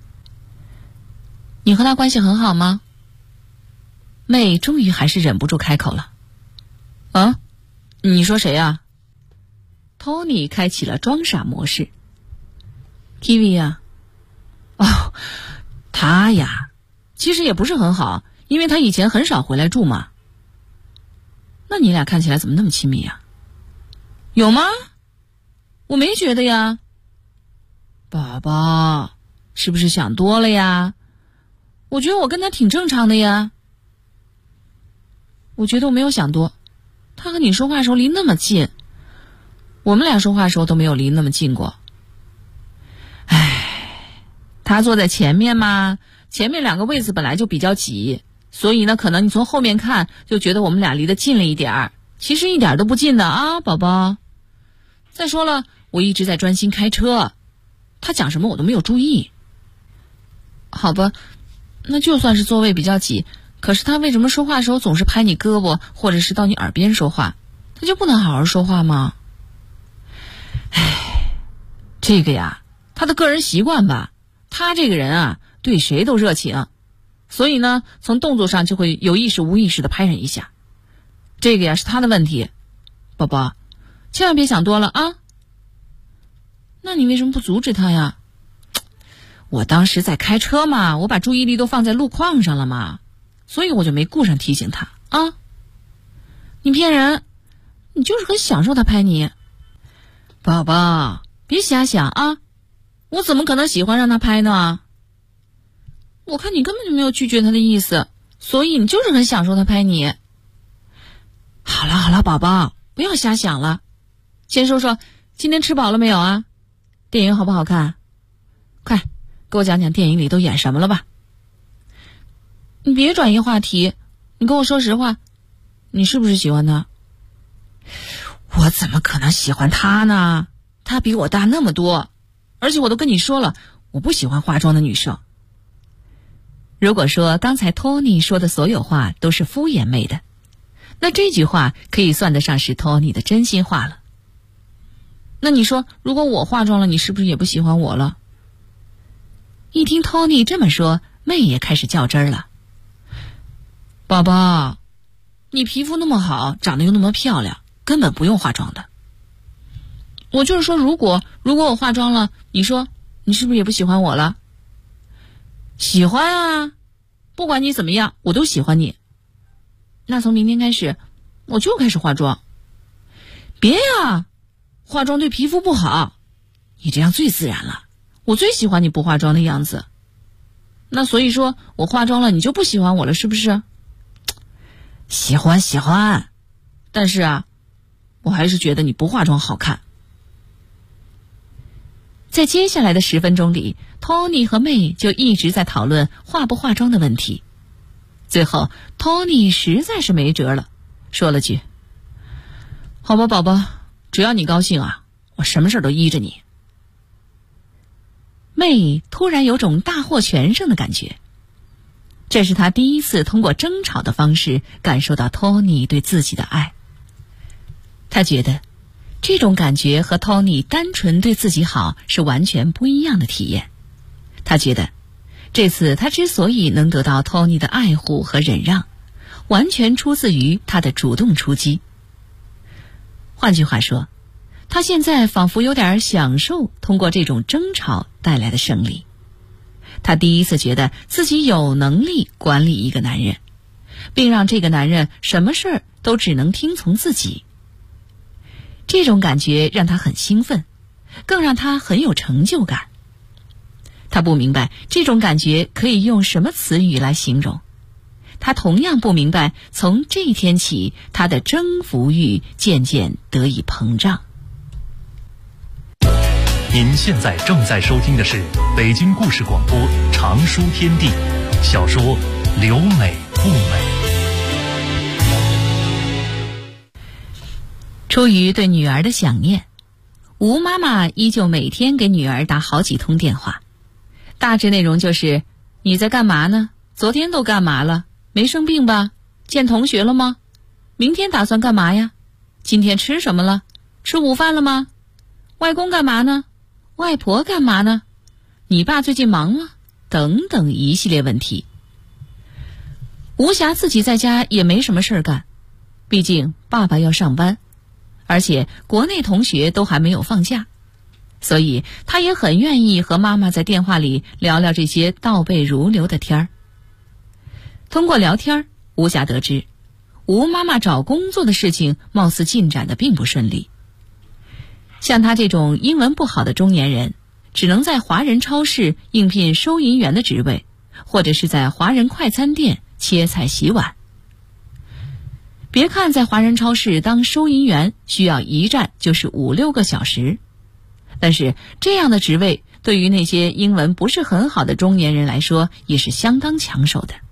你和他关系很好吗？妹终于还是忍不住开口了。啊？你说谁啊？ Tony 开启了装傻模式。 Kiwi 呀。哦，他呀，其实也不是很好，因为他以前很少回来住嘛。那你俩看起来怎么那么亲密呀？有吗？我没觉得呀。宝宝，是不是想多了呀？我觉得我跟他挺正常的呀。我觉得我没有想多，他和你说话的时候离那么近，我们俩说话的时候都没有离那么近过。唉，他坐在前面嘛，前面两个位子本来就比较挤，所以呢，可能你从后面看就觉得我们俩离得近了一点儿，其实一点都不近的啊，宝宝。再说了，我一直在专心开车，他讲什么我都没有注意。好吧，那就算是座位比较挤，可是他为什么说话的时候总是拍你胳膊，或者是到你耳边说话？他就不能好好说话吗？唉，这个呀，他的个人习惯吧。他这个人啊，对谁都热情，所以呢，从动作上就会有意识无意识的拍人一下。这个呀是他的问题，宝宝，千万别想多了啊。那你为什么不阻止他呀？我当时在开车嘛，我把注意力都放在路况上了嘛，所以我就没顾上提醒他啊。你骗人，你就是很享受他拍你。宝宝，别瞎想啊，我怎么可能喜欢让他拍呢？我看你根本就没有拒绝他的意思，所以你就是很享受他拍你。好了好了，宝宝，不要瞎想了，先说说今天吃饱了没有啊？电影好不好看？快给我讲讲电影里都演什么了吧。你别转移话题，你跟我说实话，你是不是喜欢他？我怎么可能喜欢他呢？他比我大那么多，而且我都跟你说了，我不喜欢化妆的女生。如果说刚才 Tony 说的所有话都是敷衍妹的，那这句话可以算得上是 Tony 的真心话了。 那你说，如果我化妆了，你是不是也不喜欢我了？一听 Tony 这么说，妹也开始较真了。宝宝，你皮肤那么好，长得又那么漂亮，根本不用化妆的。我就是说，如果我化妆了，你说你是不是也不喜欢我了？喜欢啊，不管你怎么样，我都喜欢你。那从明天开始，我就开始化妆。别呀，化妆对皮肤不好，你这样最自然了。我最喜欢你不化妆的样子。那所以说我化妆了，你就不喜欢我了，是不是？喜欢，但是啊，我还是觉得你不化妆好看。在接下来的10分钟里， Tony 和妹就一直在讨论化不化妆的问题。最后 Tony 实在是没辙了，说了句：好吧宝宝，只要你高兴啊，我什么事都依着你。妹突然有种大获全胜的感觉，这是她第一次通过争吵的方式感受到 Tony 对自己的爱。她觉得这种感觉和 Tony 单纯对自己好是完全不一样的体验。她觉得这次她之所以能得到 Tony 的爱护和忍让，完全出自于她的主动出击。换句话说，她现在仿佛有点享受通过这种争吵带来的胜利。她第一次觉得自己有能力管理一个男人，并让这个男人什么事儿都只能听从自己。这种感觉让她很兴奋，更让她很有成就感。她不明白这种感觉可以用什么词语来形容。她同样不明白，从这一天起，她的征服欲渐渐得以膨胀。 您现在正在收听的是北京故事广播长书天地小说《留美不美》。 出于对女儿的想念，吴妈妈依旧每天给女儿打好几通电话，大致内容就是：你在干嘛呢？昨天都干嘛了？没生病吧？见同学了吗？明天打算干嘛呀？今天吃什么了？吃午饭了吗？外公干嘛呢？外婆干嘛呢？你爸最近忙吗？等等一系列问题。吴霞自己在家也没什么事儿干，毕竟爸爸要上班，而且国内同学都还没有放假，所以他也很愿意和妈妈在电话里聊聊这些倒背如流的天儿。通过聊天，吴霞得知吴妈妈找工作的事情貌似进展得并不顺利。像她这种英文不好的中年人，只能在华人超市应聘收银员的职位，或者是在华人快餐店切菜洗碗。别看在华人超市当收银员需要一站就是5-6个小时，但是这样的职位对于那些英文不是很好的中年人来说也是相当抢手的。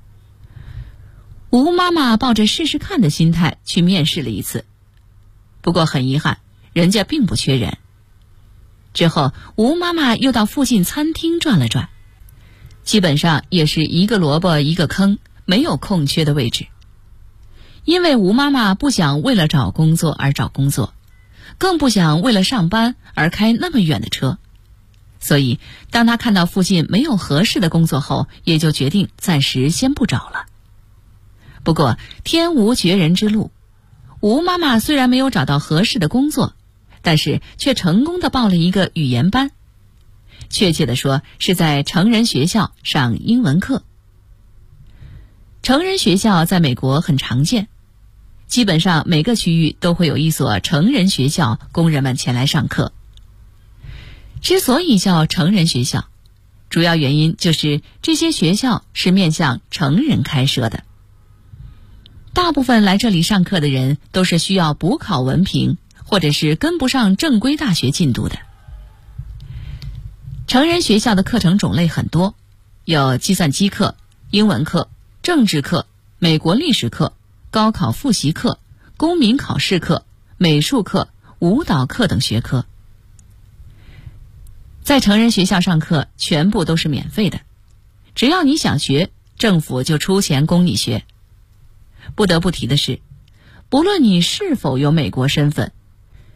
吴妈妈抱着试试看的心态去面试了一次，不过很遗憾，人家并不缺人。之后吴妈妈又到附近餐厅转了转，基本上也是一个萝卜一个坑，没有空缺的位置。因为吴妈妈不想为了找工作而找工作，更不想为了上班而开那么远的车，所以当她看到附近没有合适的工作后，也就决定暂时先不找了。不过天无绝人之路，吴妈妈虽然没有找到合适的工作，但是却成功地报了一个语言班，确切地说是在成人学校上英文课。成人学校在美国很常见，基本上每个区域都会有一所成人学校供人们前来上课。之所以叫成人学校，主要原因就是这些学校是面向成人开设的。大部分来这里上课的人都是需要补考文凭，或者是跟不上正规大学进度的。成人学校的课程种类很多，有计算机课、英文课、政治课、美国历史课、高考复习课、公民考试课、美术课、舞蹈课等学科。在成人学校上课全部都是免费的，只要你想学，政府就出钱供你学。不得不提的是，不论你是否有美国身份，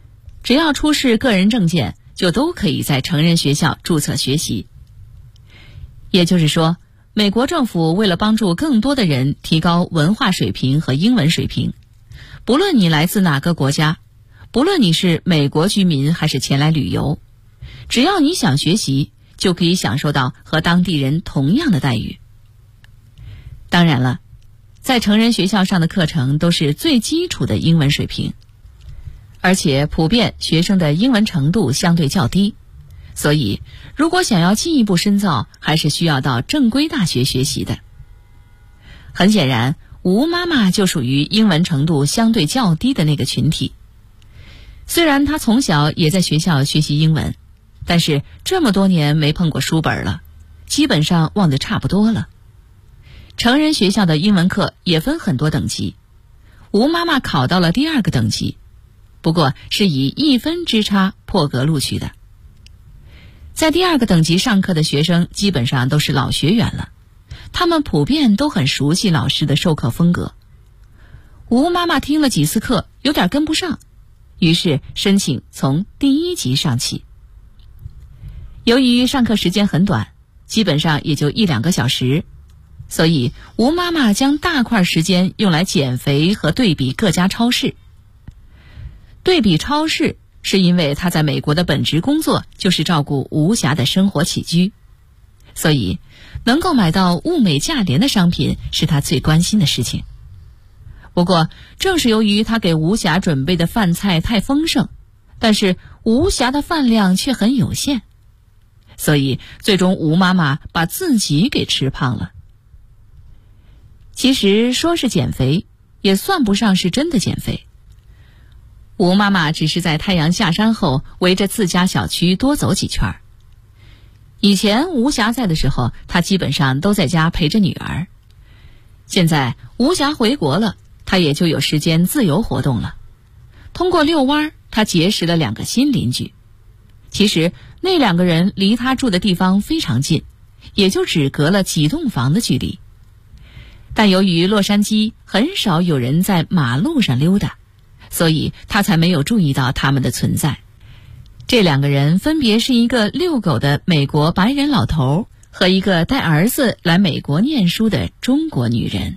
只要出示个人证件，就都可以在成人学校注册学习。也就是说，美国政府为了帮助更多的人提高文化水平和英文水平，不论你来自哪个国家，不论你是美国居民还是前来旅游，只要你想学习，就可以享受到和当地人同样的待遇。当然了，在成人学校上的课程都是最基础的英文水平，而且普遍学生的英文程度相对较低，所以如果想要进一步深造，还是需要到正规大学学习的。很显然，吴妈妈就属于英文程度相对较低的那个群体。虽然她从小也在学校学习英文，但是这么多年没碰过书本了，基本上忘得差不多了。成人学校的英文课也分很多等级，吴妈妈考到了第2个等级，不过是以1分之差破格录取的。在第2个等级上课的学生基本上都是老学员了，他们普遍都很熟悉老师的授课风格。吴妈妈听了几次课有点跟不上，于是申请从第1级上起。由于上课时间很短，基本上也就1-2个小时，所以吴妈妈将大块时间用来减肥和对比各家超市。对比超市是因为她在美国的本职工作就是照顾吴霞的生活起居，所以能够买到物美价廉的商品是她最关心的事情。不过正是由于她给吴霞准备的饭菜太丰盛，但是吴霞的饭量却很有限，所以最终吴妈妈把自己给吃胖了。其实说是减肥，也算不上是真的减肥。吴妈妈只是在太阳下山后围着自家小区多走几圈。以前吴霞在的时候，她基本上都在家陪着女儿。现在吴霞回国了，她也就有时间自由活动了。通过遛弯，她结识了2个新邻居。其实那2个人离她住的地方非常近，也就只隔了几栋房的距离。但由于洛杉矶很少有人在马路上溜达，所以他才没有注意到他们的存在。这2个人分别是一个遛狗的美国白人老头和一个带儿子来美国念书的中国女人。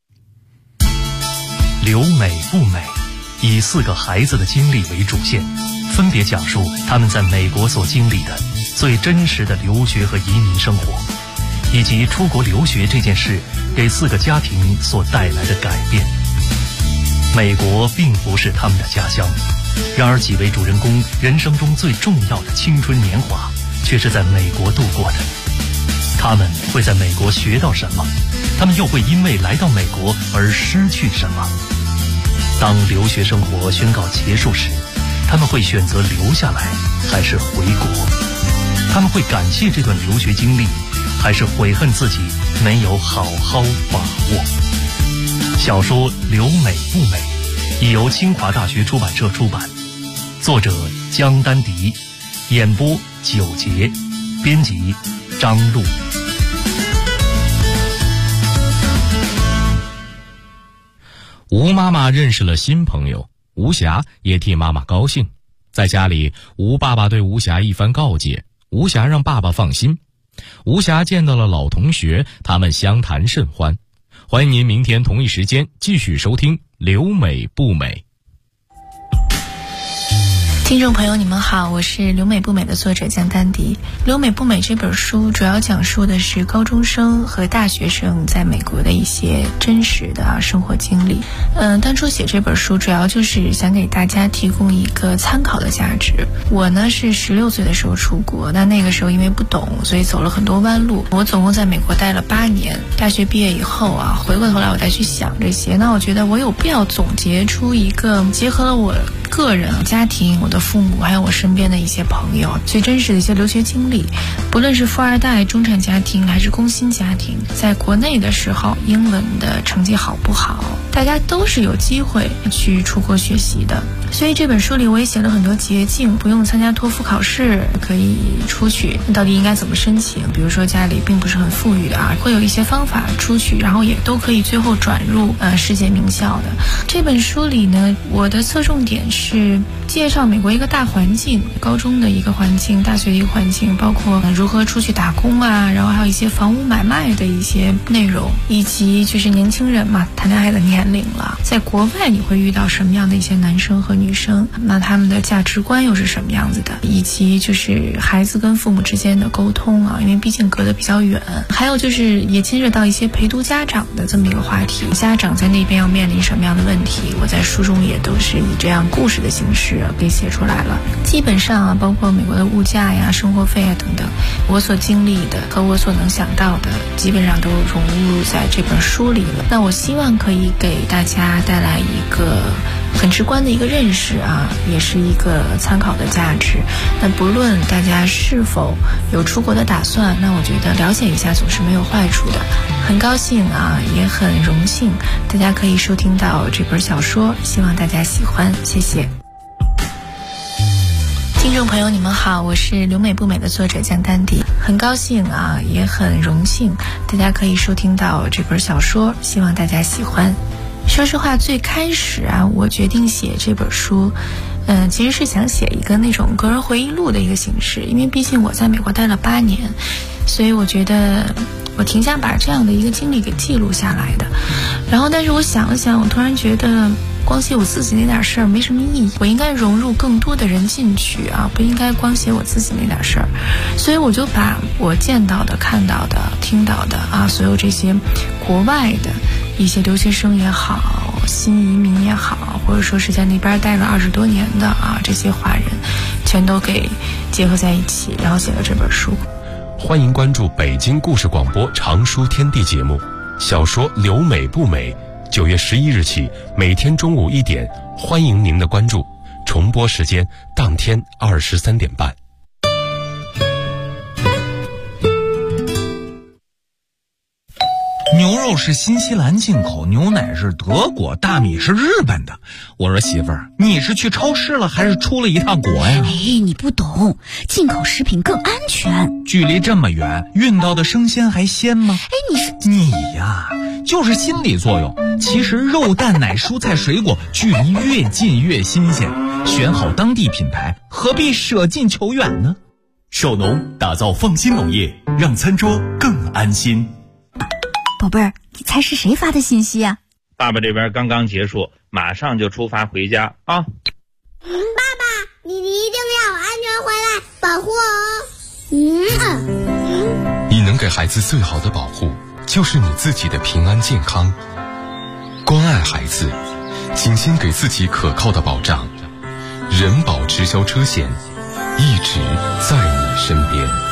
留美不美，以4个孩子的经历为主线，分别讲述他们在美国所经历的最真实的留学和移民生活，以及出国留学这件事给4个家庭所带来的改变。美国并不是他们的家乡，然而几位主人公人生中最重要的青春年华却是在美国度过的。他们会在美国学到什么？他们又会因为来到美国而失去什么？当留学生活宣告结束时，他们会选择留下来还是回国？他们会感谢这段留学经历，还是悔恨自己没有好好把握？小说《留美不美》已由清华大学出版社出版，作者江丹迪，演播9节，编辑张璐。 吴妈妈认识了新朋友，吴霞也替妈妈高兴。在家里，吴爸爸对吴霞一番告诫，吴霞让爸爸放心。吴霞见到了老同学，他们相谈甚欢。欢迎您明天同一时间继续收听《留美不美》。 听众朋友你们好，我是《留美不美》的作者江丹迪。《留美不美》这本书主要讲述的是高中生和大学生在美国的一些真实的生活经历。当初写这本书主要就是想给大家提供一个参考的价值。我呢是16岁的时候出国，那个时候因为不懂，所以走了很多弯路。我总共在美国待了8年，大学毕业以后回过头来我再去想这些，那我觉得我有必要总结出一个结合了我个人、家庭、我的父母还有我身边的一些朋友最真实的一些留学经历，不论是富二代、中产家庭还是工薪家庭，在国内的时候英文的成绩好不好， 大家都是有机会去出国学习的。所以这本书里我也写了很多捷径，不用参加托福考试可以出去，到底应该怎么申请，比如说家里并不是很富裕的会有一些方法出去，然后也都可以最后转入世界名校的。这本书里呢，我的侧重点是介绍美国一个大环境，高中的一个环境，大学的一个环境，包括如何出去打工然后还有一些房屋买卖的一些内容，以及就是年轻人嘛，谈恋爱的年龄了，在国外你会遇到什么样的一些男生和女生，那他们的价值观又是什么样子的，以及就是孩子跟父母之间的沟通因为毕竟隔得比较远，还有就是也牵涉到一些陪读家长的这么一个话题，家长在那边要面临什么样的问题，我在书中也都是以这样故事的形式给写出来了。基本上包括美国的物价呀、生活费等等，我所经历的和我所能想到的基本上都融入在这本书里了。那我希望可以给大家带来一个很直观的一个认识也是一个参考的价值。那不论大家是否有出国的打算，那我觉得了解一下总是没有坏处的。很高兴也很荣幸大家可以收听到这本小说，希望大家喜欢，谢谢。听众朋友你们好，我是留美不美的作者江丹迪，很高兴也很荣幸大家可以收听到这本小说，希望大家喜欢。说实话，最开始我决定写这本书其实是想写一个那种个人回忆录的一个形式，因为毕竟我在美国待了8年，所以我觉得我挺想把这样的一个经历给记录下来的。然后但是我想了想，我突然觉得光写我自己那点事儿没什么意义，我应该融入更多的人进去不应该光写我自己那点事儿。所以我就把我见到的、看到的、听到的所有这些国外的一些留学生也好，新移民也好，或者说是在那边待了20多年的这些华人，全都给结合在一起，然后写了这本书。 欢迎关注北京故事广播长书天地节目，小说《留美不美》9月11日起每天中午1点，欢迎您的关注，重播时间当天23点半。 牛肉是新西兰进口，牛奶是德国，大米是日本的。我说媳妇儿，你是去超市了还是出了一趟国呀？ 你不懂，进口食品更安全。 距离这么远，运到的生鲜还鲜吗？你呀，就是心理作用。其实肉蛋奶蔬菜水果距离越近越新鲜，选好当地品牌，何必舍近求远呢？ 首农打造放心农业，让餐桌更安心。 宝贝儿，你猜是谁发的信息啊？ 爸爸这边刚刚结束，马上就出发回家爸爸，你一定要安全回来，保护我你能给孩子最好的保护，就是你自己的平安健康。关爱孩子，请先给自己可靠的保障。人保直销车险，一直在你身边。